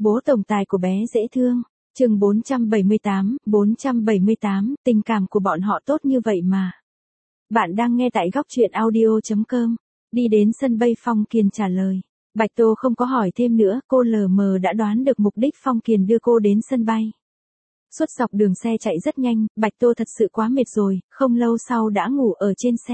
Bố tổng tài của bé dễ thương. Chương 478, tình cảm của bọn họ tốt như vậy mà. Bạn đang nghe tại góc truyện audio.com. Đi đến sân bay Phong Kiền trả lời. Bạch Tô không có hỏi thêm nữa, cô lờ mờ đã đoán được mục đích Phong Kiền đưa cô đến sân bay. Suốt dọc đường xe chạy rất nhanh, Bạch Tô thật sự quá mệt rồi, không lâu sau đã ngủ ở trên xe.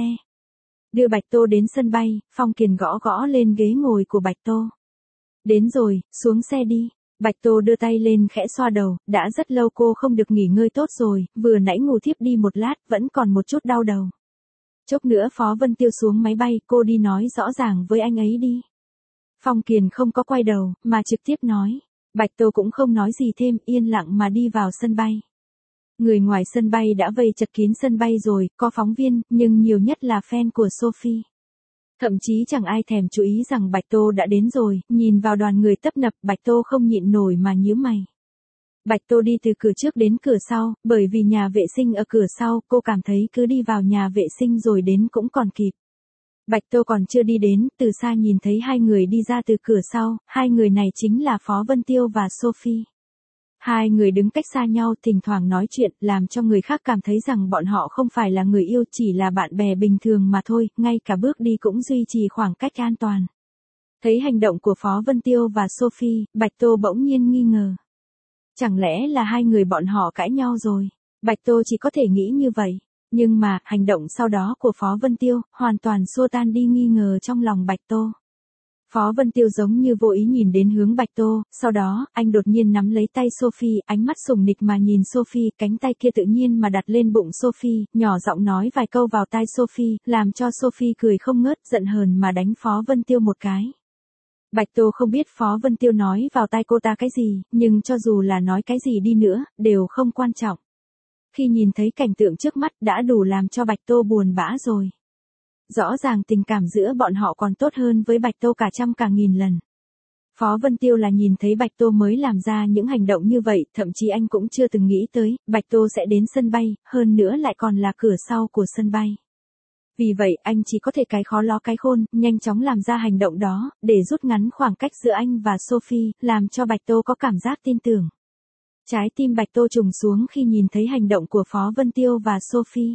Đưa Bạch Tô đến sân bay, Phong Kiền gõ gõ lên ghế ngồi của Bạch Tô. Đến rồi, xuống xe đi. Bạch Tô đưa tay lên khẽ xoa đầu, đã rất lâu cô không được nghỉ ngơi tốt rồi, vừa nãy ngủ thiếp đi một lát, vẫn còn một chút đau đầu. Chốc nữa Phó Vân Tiêu xuống máy bay, cô đi nói rõ ràng với anh ấy đi. Phong Kiền không có quay đầu, mà trực tiếp nói. Bạch Tô cũng không nói gì thêm, yên lặng mà đi vào sân bay. Người ngoài sân bay đã vây chật kín sân bay rồi, có phóng viên, nhưng nhiều nhất là fan của Sophie. Thậm chí chẳng ai thèm chú ý rằng Bạch Tô đã đến rồi, nhìn vào đoàn người tấp nập, Bạch Tô không nhịn nổi mà nhíu mày. Bạch Tô đi từ cửa trước đến cửa sau, bởi vì nhà vệ sinh ở cửa sau, cô cảm thấy cứ đi vào nhà vệ sinh rồi đến cũng còn kịp. Bạch Tô còn chưa đi đến, từ xa nhìn thấy hai người đi ra từ cửa sau, hai người này chính là Phó Vân Tiêu và Sophie. Hai người đứng cách xa nhau, thỉnh thoảng nói chuyện, làm cho người khác cảm thấy rằng bọn họ không phải là người yêu, chỉ là bạn bè bình thường mà thôi, ngay cả bước đi cũng duy trì khoảng cách an toàn. Thấy hành động của Phó Vân Tiêu và Sophie, Bạch Tô bỗng nhiên nghi ngờ. Chẳng lẽ là hai người bọn họ cãi nhau rồi? Bạch Tô chỉ có thể nghĩ như vậy. Nhưng mà, hành động sau đó của Phó Vân Tiêu, hoàn toàn xua tan đi nghi ngờ trong lòng Bạch Tô. Phó Vân Tiêu giống như vô ý nhìn đến hướng Bạch Tô, sau đó, anh đột nhiên nắm lấy tay Sophie, ánh mắt sủng nịch mà nhìn Sophie, cánh tay kia tự nhiên mà đặt lên bụng Sophie, nhỏ giọng nói vài câu vào tai Sophie, làm cho Sophie cười không ngớt, giận hờn mà đánh Phó Vân Tiêu một cái. Bạch Tô không biết Phó Vân Tiêu nói vào tai cô ta cái gì, nhưng cho dù là nói cái gì đi nữa, đều không quan trọng. Khi nhìn thấy cảnh tượng trước mắt đã đủ làm cho Bạch Tô buồn bã rồi. Rõ ràng tình cảm giữa bọn họ còn tốt hơn với Bạch Tô cả trăm cả nghìn lần. Phó Vân Tiêu là nhìn thấy Bạch Tô mới làm ra những hành động như vậy, thậm chí anh cũng chưa từng nghĩ tới, Bạch Tô sẽ đến sân bay, hơn nữa lại còn là cửa sau của sân bay. Vì vậy anh chỉ có thể cái khó ló cái khôn, nhanh chóng làm ra hành động đó, để rút ngắn khoảng cách giữa anh và Sophie, làm cho Bạch Tô có cảm giác tin tưởng. Trái tim Bạch Tô trùng xuống khi nhìn thấy hành động của Phó Vân Tiêu và Sophie.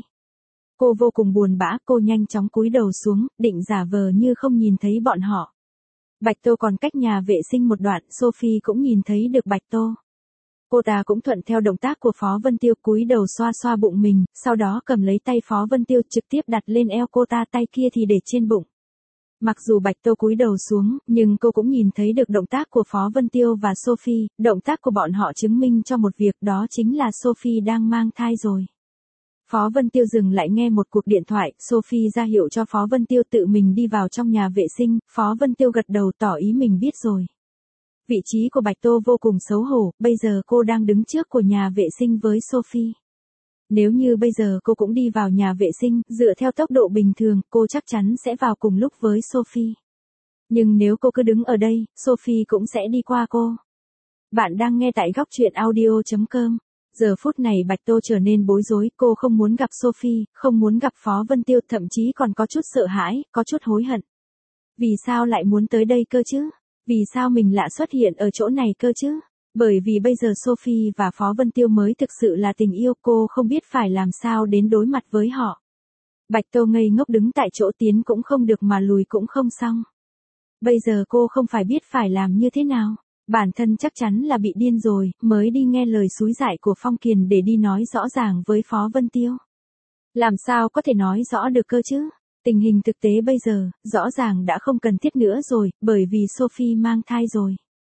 Cô vô cùng buồn bã, cô nhanh chóng cúi đầu xuống, định giả vờ như không nhìn thấy bọn họ. Bạch Tô còn cách nhà vệ sinh một đoạn, Sophie cũng nhìn thấy được Bạch Tô. Cô ta cũng thuận theo động tác của Phó Vân Tiêu, cúi đầu xoa xoa bụng mình, sau đó cầm lấy tay Phó Vân Tiêu trực tiếp đặt lên eo cô ta, tay kia thì để trên bụng. Mặc dù Bạch Tô cúi đầu xuống, nhưng cô cũng nhìn thấy được động tác của Phó Vân Tiêu và Sophie, động tác của bọn họ chứng minh cho một việc, đó chính là Sophie đang mang thai rồi. Phó Vân Tiêu dừng lại nghe một cuộc điện thoại, Sophie ra hiệu cho Phó Vân Tiêu tự mình đi vào trong nhà vệ sinh, Phó Vân Tiêu gật đầu tỏ ý mình biết rồi. Vị trí của Bạch Tô vô cùng xấu hổ, bây giờ cô đang đứng trước của nhà vệ sinh với Sophie. Nếu như bây giờ cô cũng đi vào nhà vệ sinh, dựa theo tốc độ bình thường, cô chắc chắn sẽ vào cùng lúc với Sophie. Nhưng nếu cô cứ đứng ở đây, Sophie cũng sẽ đi qua cô. Bạn đang nghe tại góc truyện audio.com. Giờ phút này Bạch Tô trở nên bối rối, cô không muốn gặp Sophie, không muốn gặp Phó Vân Tiêu, thậm chí còn có chút sợ hãi, có chút hối hận. Vì sao lại muốn tới đây cơ chứ? Vì sao mình lại xuất hiện ở chỗ này cơ chứ? Bởi vì bây giờ Sophie và Phó Vân Tiêu mới thực sự là tình yêu, cô không biết phải làm sao đến đối mặt với họ. Bạch Tô ngây ngốc đứng tại chỗ, tiến cũng không được mà lùi cũng không xong. Bây giờ cô không phải biết phải làm như thế nào. Bản thân chắc chắn là bị điên rồi, mới đi nghe lời xúi dại của Phong Kiền để đi nói rõ ràng với Phó Vân Tiêu. Làm sao có thể nói rõ được cơ chứ? Tình hình thực tế bây giờ, rõ ràng đã không cần thiết nữa rồi, bởi vì Sophie mang thai rồi.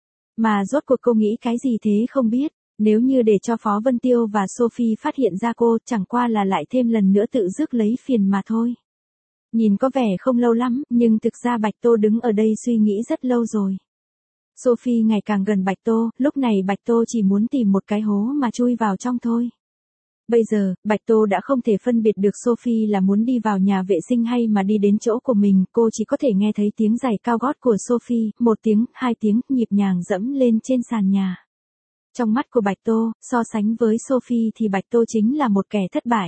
Mà rốt cuộc cô nghĩ cái gì thế không biết, nếu như để cho Phó Vân Tiêu và Sophie phát hiện ra cô, chẳng qua là lại thêm lần nữa tự rước lấy phiền mà thôi. Nhìn có vẻ không lâu lắm, nhưng thực ra Bạch Tô đứng ở đây suy nghĩ rất lâu rồi. Sophie ngày càng gần Bạch Tô, lúc này Bạch Tô chỉ muốn tìm một cái hố mà chui vào trong thôi. Bây giờ, Bạch Tô đã không thể phân biệt được Sophie là muốn đi vào nhà vệ sinh hay mà đi đến chỗ của mình, cô chỉ có thể nghe thấy tiếng giày cao gót của Sophie, một tiếng, hai tiếng, nhịp nhàng dẫm lên trên sàn nhà. Trong mắt của Bạch Tô, so sánh với Sophie thì Bạch Tô chính là một kẻ thất bại.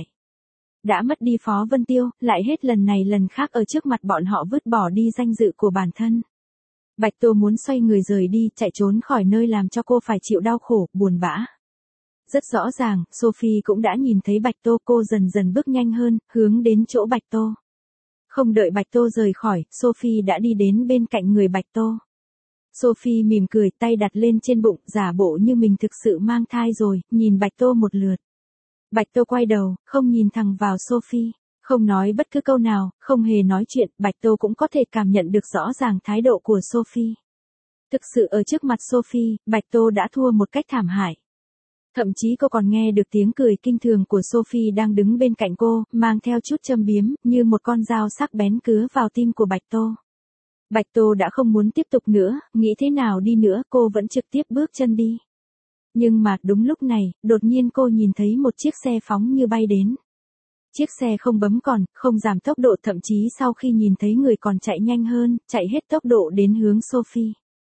Đã mất đi Phó Vân Tiêu, lại hết lần này lần khác ở trước mặt bọn họ vứt bỏ đi danh dự của bản thân. Bạch Tô muốn xoay người rời đi, chạy trốn khỏi nơi làm cho cô phải chịu đau khổ, buồn bã. Rất rõ ràng, Sophie cũng đã nhìn thấy Bạch Tô, cô dần dần bước nhanh hơn, hướng đến chỗ Bạch Tô. Không đợi Bạch Tô rời khỏi, Sophie đã đi đến bên cạnh người Bạch Tô. Sophie mỉm cười, tay đặt lên trên bụng, giả bộ như mình thực sự mang thai rồi, nhìn Bạch Tô một lượt. Bạch Tô quay đầu, không nhìn thẳng vào Sophie, không nói bất cứ câu nào, không hề nói chuyện, Bạch Tô cũng có thể cảm nhận được rõ ràng thái độ của Sophie. Thực sự ở trước mặt Sophie, Bạch Tô đã thua một cách thảm hại. Thậm chí cô còn nghe được tiếng cười kinh thường của Sophie đang đứng bên cạnh cô, mang theo chút châm biếm, như một con dao sắc bén cứa vào tim của Bạch Tô. Bạch Tô đã không muốn tiếp tục nữa, nghĩ thế nào đi nữa, cô vẫn trực tiếp bước chân đi. Nhưng mà, đúng lúc này, đột nhiên cô nhìn thấy một chiếc xe phóng như bay đến. Chiếc xe không bấm còi, không giảm tốc độ, thậm chí sau khi nhìn thấy người còn chạy nhanh hơn, chạy hết tốc độ đến hướng Sophie.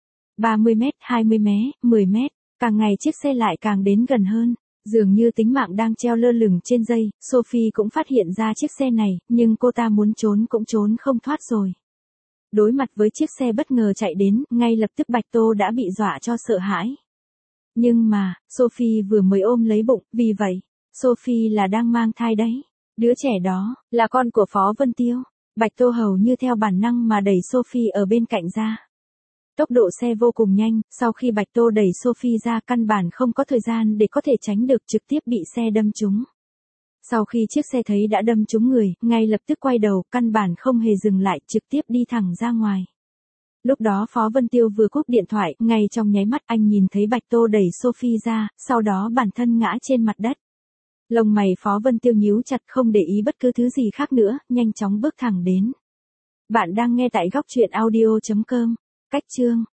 30 mét, 20 mét, 10 mét, càng ngày chiếc xe lại càng đến gần hơn. Dường như tính mạng đang treo lơ lửng trên dây, Sophie cũng phát hiện ra chiếc xe này, nhưng cô ta muốn trốn cũng trốn không thoát rồi. Đối mặt với chiếc xe bất ngờ chạy đến, ngay lập tức Bạch Tô đã bị dọa cho sợ hãi. Nhưng mà, Sophie vừa mới ôm lấy bụng, vì vậy, Sophie là đang mang thai đấy. Đứa trẻ đó, là con của Phó Vân Tiêu. Bạch Tô hầu như theo bản năng mà đẩy Sophie ở bên cạnh ra. Tốc độ xe vô cùng nhanh, sau khi Bạch Tô đẩy Sophie ra căn bản không có thời gian để có thể tránh được, trực tiếp bị xe đâm trúng. Sau khi chiếc xe thấy đã đâm trúng người, ngay lập tức quay đầu, căn bản không hề dừng lại, trực tiếp đi thẳng ra ngoài. Lúc đó Phó Vân Tiêu vừa cúp điện thoại, ngay trong nháy mắt anh nhìn thấy Bạch Tô đẩy Sophie ra, sau đó bản thân ngã trên mặt đất. Lông mày Phó Vân Tiêu nhíu chặt, không để ý bất cứ thứ gì khác nữa, nhanh chóng bước thẳng đến. Bạn đang nghe tại góc truyện audio.com. Cách chương